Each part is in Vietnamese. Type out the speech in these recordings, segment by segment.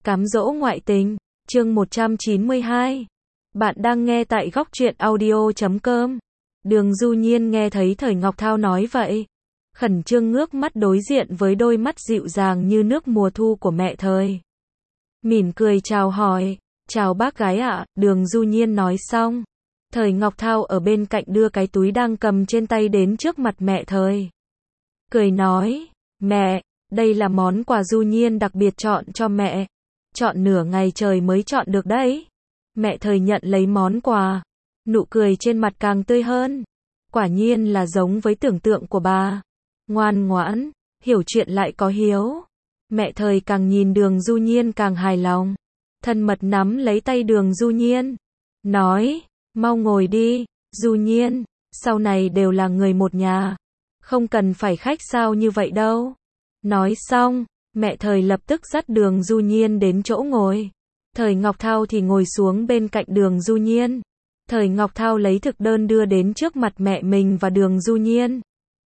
Cám dỗ ngoại tình, chương 192. Bạn đang nghe tại góc truyện audio.com. Đường Du Nhiên nghe thấy Thời Ngọc Thao nói vậy, khẩn trương ngước mắt đối diện với đôi mắt dịu dàng như nước mùa thu của mẹ Thời. Mỉm cười chào hỏi, chào bác gái ạ, Đường Du Nhiên nói xong. Thời Ngọc Thao ở bên cạnh đưa cái túi đang cầm trên tay đến trước mặt mẹ Thời. Cười nói, mẹ, đây là món quà Du Nhiên đặc biệt chọn cho mẹ. Chọn nửa ngày trời mới chọn được đấy. Mẹ Thời nhận lấy món quà, nụ cười trên mặt càng tươi hơn. Quả nhiên là giống với tưởng tượng của bà. Ngoan ngoãn, hiểu chuyện lại có hiếu. Mẹ Thời càng nhìn Đường Du Nhiên càng hài lòng. Thân mật nắm lấy tay Đường Du Nhiên, nói, mau ngồi đi, Du Nhiên, sau này đều là người một nhà. Không cần phải khách sáo như vậy đâu. Nói xong, mẹ Thời lập tức dắt Đường Du Nhiên đến chỗ ngồi. Thời Ngọc Thao thì ngồi xuống bên cạnh Đường Du Nhiên. Thời Ngọc Thao lấy thực đơn đưa đến trước mặt mẹ mình và Đường Du Nhiên.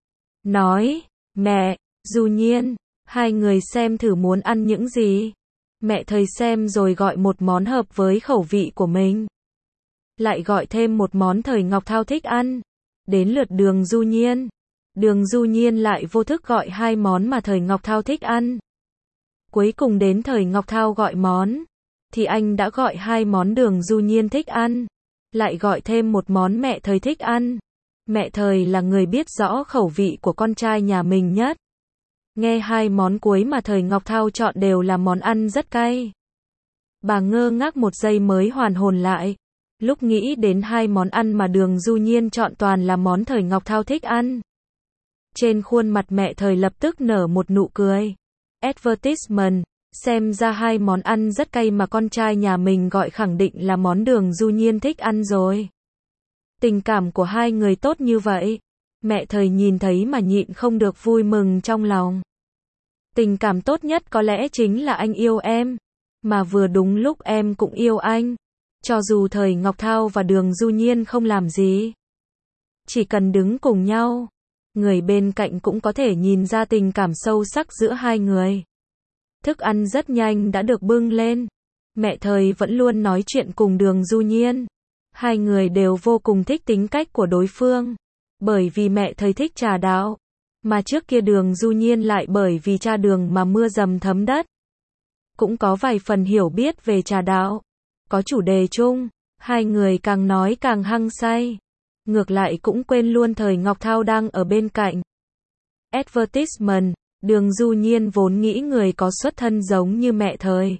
Nói, mẹ, Du Nhiên, hai người xem thử muốn ăn những gì. Mẹ Thời xem rồi gọi một món hợp với khẩu vị của mình. Lại gọi thêm một món Thời Ngọc Thao thích ăn. Đến lượt Đường Du Nhiên. Đường Du Nhiên lại vô thức gọi hai món mà Thời Ngọc Thao thích ăn. Cuối cùng đến Thời Ngọc Thao gọi món, thì anh đã gọi hai món Đường Du Nhiên thích ăn. Lại gọi thêm một món mẹ Thời thích ăn. Mẹ Thời là người biết rõ khẩu vị của con trai nhà mình nhất. Nghe hai món cuối mà Thời Ngọc Thao chọn đều là món ăn rất cay. Bà ngơ ngác một giây mới hoàn hồn lại. Lúc nghĩ đến hai món ăn mà Đường Du Nhiên chọn toàn là món Thời Ngọc Thao thích ăn. Trên khuôn mặt mẹ Thời lập tức nở một nụ cười. Advertisement, xem ra hai món ăn rất cay mà con trai nhà mình gọi khẳng định là món Đường Du Nhiên thích ăn rồi. Tình cảm của hai người tốt như vậy, mẹ Thời nhìn thấy mà nhịn không được vui mừng trong lòng. Tình cảm tốt nhất có lẽ chính là anh yêu em, mà vừa đúng lúc em cũng yêu anh. Cho dù Thời Ngọc Thao và Đường Du Nhiên không làm gì, chỉ cần đứng cùng nhau, người bên cạnh cũng có thể nhìn ra tình cảm sâu sắc giữa hai người. Thức ăn rất nhanh đã được bưng lên. Mẹ Thời vẫn luôn nói chuyện cùng Đường Du Nhiên. Hai người đều vô cùng thích tính cách của đối phương. Bởi vì mẹ Thời thích trà đạo, mà trước kia Đường Du Nhiên lại bởi vì cha Đường mà mưa dầm thấm đất. Cũng có vài phần hiểu biết về trà đạo. Có chủ đề chung, hai người càng nói càng hăng say. Ngược lại cũng quên luôn Thời Ngọc Thao đang ở bên cạnh. Advertisement, Đường Du Nhiên vốn nghĩ người có xuất thân giống như mẹ Thời,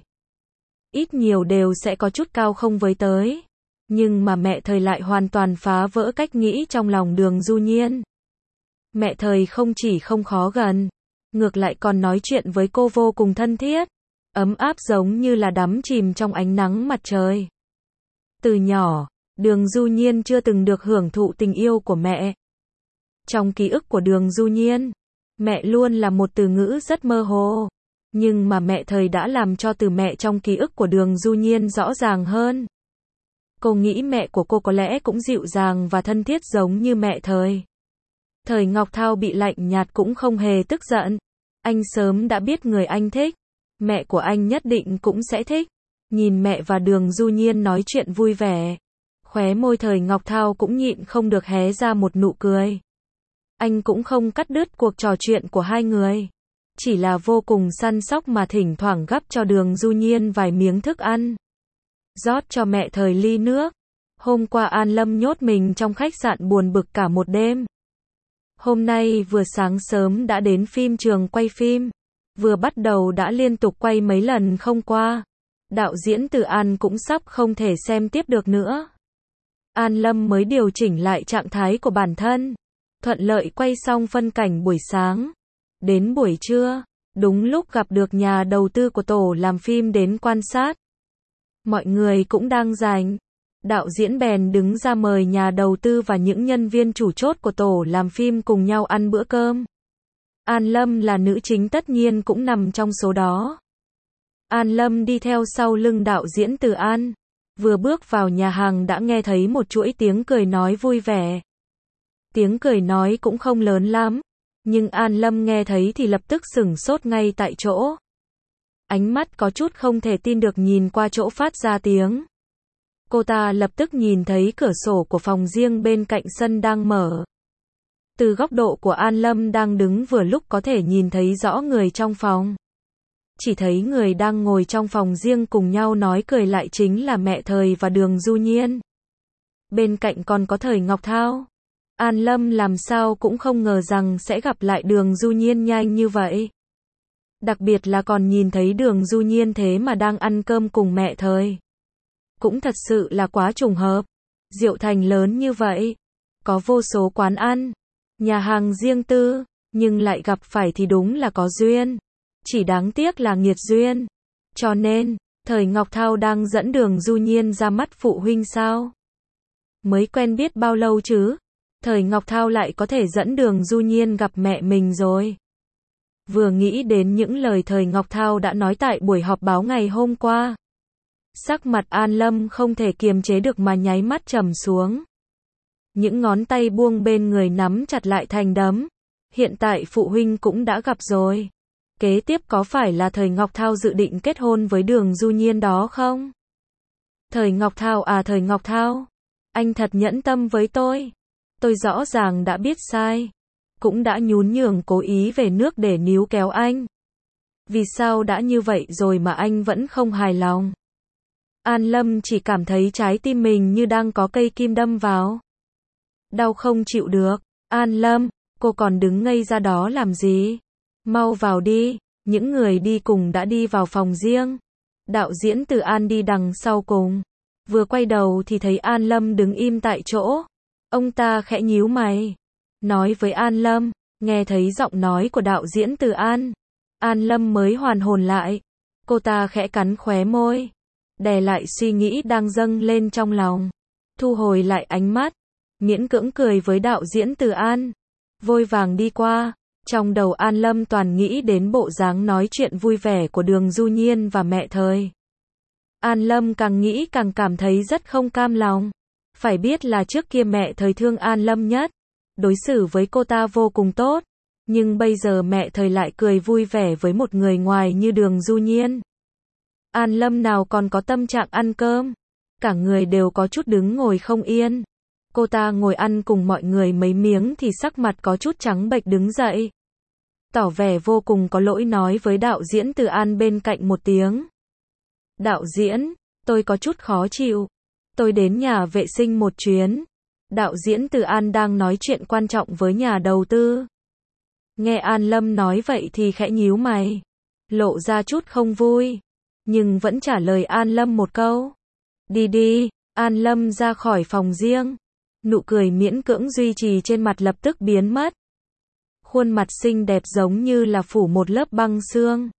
ít nhiều đều sẽ có chút cao không với tới. Nhưng mà mẹ Thời lại hoàn toàn phá vỡ cách nghĩ trong lòng Đường Du Nhiên. Mẹ Thời không chỉ không khó gần, ngược lại còn nói chuyện với cô vô cùng thân thiết, ấm áp giống như là đắm chìm trong ánh nắng mặt trời. Từ nhỏ, Đường Du Nhiên chưa từng được hưởng thụ tình yêu của mẹ. Trong ký ức của Đường Du Nhiên, mẹ luôn là một từ ngữ rất mơ hồ. Nhưng mà mẹ Thời đã làm cho từ mẹ trong ký ức của Đường Du Nhiên rõ ràng hơn. Cô nghĩ mẹ của cô có lẽ cũng dịu dàng và thân thiết giống như mẹ Thời. Thời Ngọc Thao bị lạnh nhạt cũng không hề tức giận. Anh sớm đã biết người anh thích. Mẹ của anh nhất định cũng sẽ thích. Nhìn mẹ và Đường Du Nhiên nói chuyện vui vẻ, khóe môi Thời Ngọc Thao cũng nhịn không được hé ra một nụ cười. Anh cũng không cắt đứt cuộc trò chuyện của hai người. Chỉ là vô cùng săn sóc mà thỉnh thoảng gắp cho Đường Du Nhiên vài miếng thức ăn. Rót cho mẹ Thời ly nước. Hôm qua An Lâm nhốt mình trong khách sạn buồn bực cả một đêm. Hôm nay vừa sáng sớm đã đến phim trường quay phim. Vừa bắt đầu đã liên tục quay mấy lần không qua. Đạo diễn Từ An cũng sắp không thể xem tiếp được nữa. An Lâm mới điều chỉnh lại trạng thái của bản thân. Thuận lợi quay xong phân cảnh buổi sáng. Đến buổi trưa, đúng lúc gặp được nhà đầu tư của tổ làm phim đến quan sát. Mọi người cũng đang rảnh. Đạo diễn bèn đứng ra mời nhà đầu tư và những nhân viên chủ chốt của tổ làm phim cùng nhau ăn bữa cơm. An Lâm là nữ chính tất nhiên cũng nằm trong số đó. An Lâm đi theo sau lưng đạo diễn Từ An. Vừa bước vào nhà hàng đã nghe thấy một chuỗi tiếng cười nói vui vẻ. Tiếng cười nói cũng không lớn lắm, nhưng An Lâm nghe thấy thì lập tức sửng sốt ngay tại chỗ. ánh mắt có chút không thể tin được nhìn qua chỗ phát ra tiếng. Cô ta lập tức nhìn thấy cửa sổ của phòng riêng bên cạnh sân đang mở. Từ góc độ của An Lâm đang đứng vừa lúc có thể nhìn thấy rõ người trong phòng. Chỉ thấy người đang ngồi trong phòng riêng cùng nhau nói cười lại chính là mẹ Thời và Đường Du Nhiên. Bên cạnh còn có Thời Ngọc Thao. An Lâm làm sao cũng không ngờ rằng sẽ gặp lại Đường Du Nhiên nhanh như vậy. Đặc biệt là còn nhìn thấy Đường Du Nhiên thế mà đang ăn cơm cùng mẹ Thời. Cũng thật sự là quá trùng hợp. Diệu Thành lớn như vậy, có vô số quán ăn, nhà hàng riêng tư, nhưng lại gặp phải thì đúng là có duyên. Chỉ đáng tiếc là nghiệt duyên. Cho nên, Thời Ngọc Thao đang dẫn Đường Du Nhiên ra mắt phụ huynh sao? Mới quen biết bao lâu chứ? Thời Ngọc Thao lại có thể dẫn Đường Du Nhiên gặp mẹ mình rồi. Vừa nghĩ đến những lời Thời Ngọc Thao đã nói tại buổi họp báo ngày hôm qua. Sắc mặt An Lâm không thể kiềm chế được mà nháy mắt trầm xuống. Những ngón tay buông bên người nắm chặt lại thành đấm. Hiện tại phụ huynh cũng đã gặp rồi. Kế tiếp có phải là Thời Ngọc Thao dự định kết hôn với Đường Du Nhiên đó không? Thời Ngọc Thao à, Thời Ngọc Thao, anh thật nhẫn tâm với tôi. Tôi rõ ràng đã biết sai. Cũng đã nhún nhường cố ý về nước để níu kéo anh. Vì sao đã như vậy rồi mà anh vẫn không hài lòng? An Lâm chỉ cảm thấy trái tim mình như đang có cây kim đâm vào. Đau không chịu được. An Lâm, cô còn đứng ngây ra đó làm gì? Mau vào đi. Những người đi cùng đã đi vào phòng riêng. Đạo diễn Từ An đi đằng sau cùng. Vừa quay đầu thì thấy An Lâm đứng im tại chỗ. Ông ta khẽ nhíu mày. Nói với An Lâm, nghe thấy giọng nói của đạo diễn Từ An. An Lâm mới hoàn hồn lại. Cô ta khẽ cắn khóe môi. Đè lại suy nghĩ đang dâng lên trong lòng. Thu hồi lại ánh mắt. Miễn cưỡng cười với đạo diễn Từ An. Vội vàng đi qua. Trong đầu An Lâm toàn nghĩ đến bộ dáng nói chuyện vui vẻ của Đường Du Nhiên và mẹ Thời. An Lâm càng nghĩ càng cảm thấy rất không cam lòng. Phải biết là trước kia mẹ Thời thương An Lâm nhất. Đối xử với cô ta vô cùng tốt. Nhưng bây giờ mẹ Thời lại cười vui vẻ với một người ngoài như Đường Du Nhiên. An Lâm nào còn có tâm trạng ăn cơm. Cả người đều có chút đứng ngồi không yên. Cô ta ngồi ăn cùng mọi người mấy miếng thì sắc mặt có chút trắng bệch đứng dậy. Tỏ vẻ vô cùng có lỗi nói với đạo diễn Từ An bên cạnh một tiếng. Đạo diễn, tôi có chút khó chịu. Tôi đến nhà vệ sinh một chuyến. Đạo diễn Từ An đang nói chuyện quan trọng với nhà đầu tư. Nghe An Lâm nói vậy thì khẽ nhíu mày. Lộ ra chút không vui. Nhưng vẫn trả lời An Lâm một câu. Đi đi. An Lâm ra khỏi phòng riêng. Nụ cười miễn cưỡng duy trì trên mặt lập tức biến mất. Khuôn mặt xinh đẹp giống như là phủ một lớp băng sương.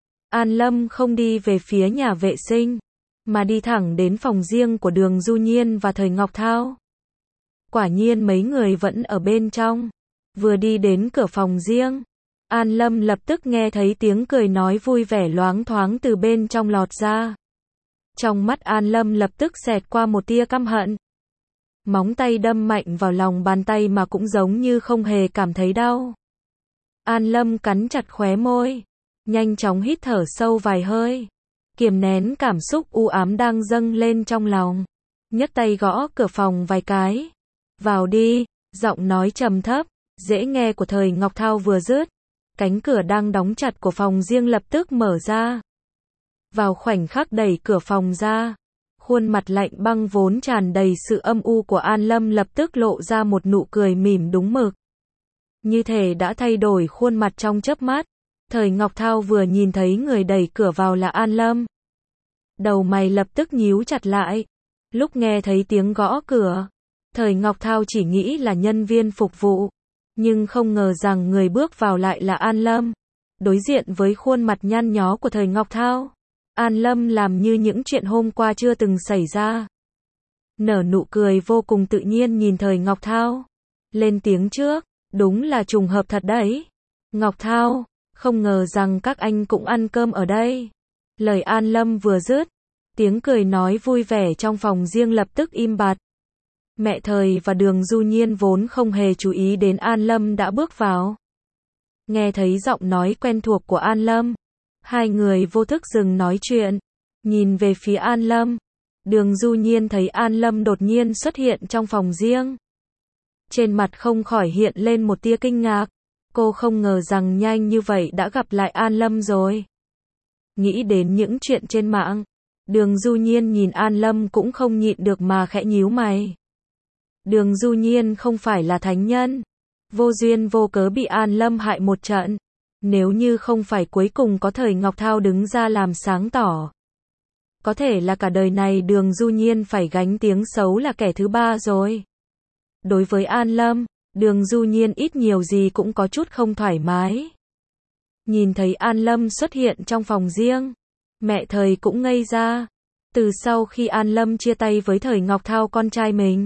An Lâm không đi về phía nhà vệ sinh, mà đi thẳng đến phòng riêng của Đường Du Nhiên và Thời Ngọc Thao. Quả nhiên mấy người vẫn ở bên trong. Vừa đi đến cửa phòng riêng, An Lâm lập tức nghe thấy tiếng cười nói vui vẻ loáng thoáng từ bên trong lọt ra. Trong mắt An Lâm lập tức xẹt qua một tia căm hận. Móng tay đâm mạnh vào lòng bàn tay mà cũng giống như không hề cảm thấy đau. An Lâm cắn chặt khóe môi, nhanh chóng hít thở sâu vài hơi, kiềm nén cảm xúc u ám đang dâng lên trong lòng. Nhấc tay gõ cửa phòng vài cái. Vào đi, giọng nói trầm thấp, dễ nghe của Thời Ngọc Thao vừa dứt. Cánh cửa đang đóng chặt của phòng riêng lập tức mở ra. Vào khoảnh khắc đẩy cửa phòng ra, khuôn mặt lạnh băng vốn tràn đầy sự âm u của An Lâm lập tức lộ ra một nụ cười mỉm đúng mực. Như thể đã thay đổi khuôn mặt trong chớp mắt. Thời Ngọc Thao vừa nhìn thấy người đẩy cửa vào là An Lâm. Đầu mày lập tức nhíu chặt lại. Lúc nghe thấy tiếng gõ cửa, Thời Ngọc Thao chỉ nghĩ là nhân viên phục vụ. Nhưng không ngờ rằng người bước vào lại là An Lâm. Đối diện với khuôn mặt nhăn nhó của Thời Ngọc Thao, An Lâm làm như những chuyện hôm qua chưa từng xảy ra. Nở nụ cười vô cùng tự nhiên nhìn Thời Ngọc Thao. Lên tiếng trước, đúng là trùng hợp thật đấy. Ngọc Thao, không ngờ rằng các anh cũng ăn cơm ở đây. Lời An Lâm vừa dứt, tiếng cười nói vui vẻ trong phòng riêng lập tức im bặt. Mẹ Thời và Đường Du Nhiên vốn không hề chú ý đến An Lâm đã bước vào. Nghe thấy giọng nói quen thuộc của An Lâm, Hai người vô thức dừng nói chuyện, nhìn về phía An Lâm. Đường Du Nhiên thấy An Lâm đột nhiên xuất hiện trong phòng riêng. Trên mặt không khỏi hiện lên một tia kinh ngạc. Cô không ngờ rằng nhanh như vậy đã gặp lại An Lâm rồi. Nghĩ đến những chuyện trên mạng, Đường Du Nhiên nhìn An Lâm cũng không nhịn được mà khẽ nhíu mày. Đường Du Nhiên không phải là thánh nhân, vô duyên vô cớ bị An Lâm hại một trận. Nếu như không phải cuối cùng có Thời Ngọc Thao đứng ra làm sáng tỏ, có thể là cả đời này Đường Du Nhiên phải gánh tiếng xấu là kẻ thứ ba rồi. Đối với An Lâm, Đường Du Nhiên ít nhiều gì cũng có chút không thoải mái. Nhìn thấy An Lâm xuất hiện trong phòng riêng, mẹ Thời cũng ngây ra. Từ sau khi An Lâm chia tay với Thời Ngọc Thao con trai mình,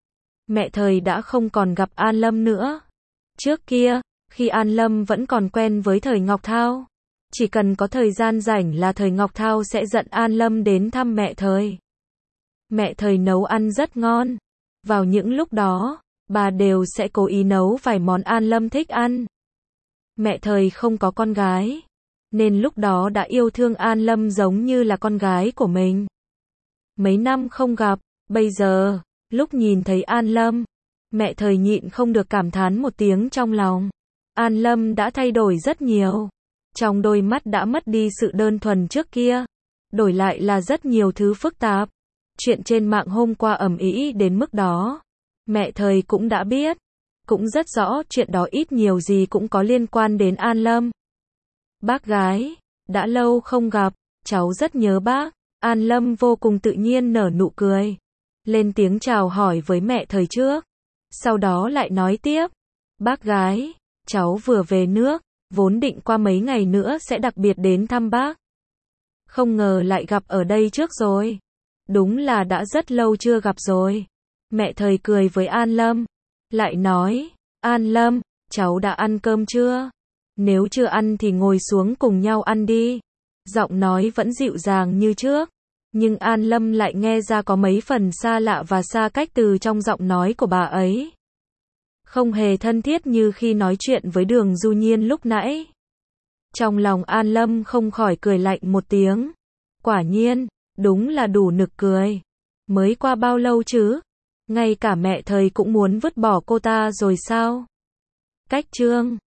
mẹ Thời đã không còn gặp An Lâm nữa. Trước kia, khi An Lâm vẫn còn quen với Thời Ngọc Thao, chỉ cần có thời gian rảnh là Thời Ngọc Thao sẽ dẫn An Lâm đến thăm mẹ Thời. Mẹ Thời nấu ăn rất ngon. Vào những lúc đó, bà đều sẽ cố ý nấu vài món An Lâm thích ăn. Mẹ Thời không có con gái, nên lúc đó đã yêu thương An Lâm giống như là con gái của mình. Mấy năm không gặp, bây giờ, lúc nhìn thấy An Lâm, mẹ Thời nhịn không được cảm thán một tiếng trong lòng. An Lâm đã thay đổi rất nhiều. Trong đôi mắt đã mất đi sự đơn thuần trước kia, đổi lại là rất nhiều thứ phức tạp. Chuyện trên mạng hôm qua ầm ĩ đến mức đó, mẹ Thời cũng đã biết, cũng rất rõ chuyện đó ít nhiều gì cũng có liên quan đến An Lâm. Bác gái, đã lâu không gặp, cháu rất nhớ bác. An Lâm vô cùng tự nhiên nở nụ cười, lên tiếng chào hỏi với mẹ Thời trước, sau đó lại nói tiếp, bác gái, cháu vừa về nước, vốn định qua mấy ngày nữa sẽ đặc biệt đến thăm bác. Không ngờ lại gặp ở đây trước rồi. Đúng là đã rất lâu chưa gặp rồi. Mẹ Thời cười với An Lâm, lại nói, An Lâm, cháu đã ăn cơm chưa? Nếu chưa ăn thì ngồi xuống cùng nhau ăn đi. Giọng nói vẫn dịu dàng như trước, nhưng An Lâm lại nghe ra có mấy phần xa lạ và xa cách từ trong giọng nói của bà ấy. Không hề thân thiết như khi nói chuyện với Đường Du Nhiên lúc nãy. Trong lòng An Lâm không khỏi cười lạnh một tiếng. Quả nhiên, đúng là đủ nực cười. Mới qua bao lâu chứ? Ngay cả mẹ Thời cũng muốn vứt bỏ cô ta rồi sao? Cách chương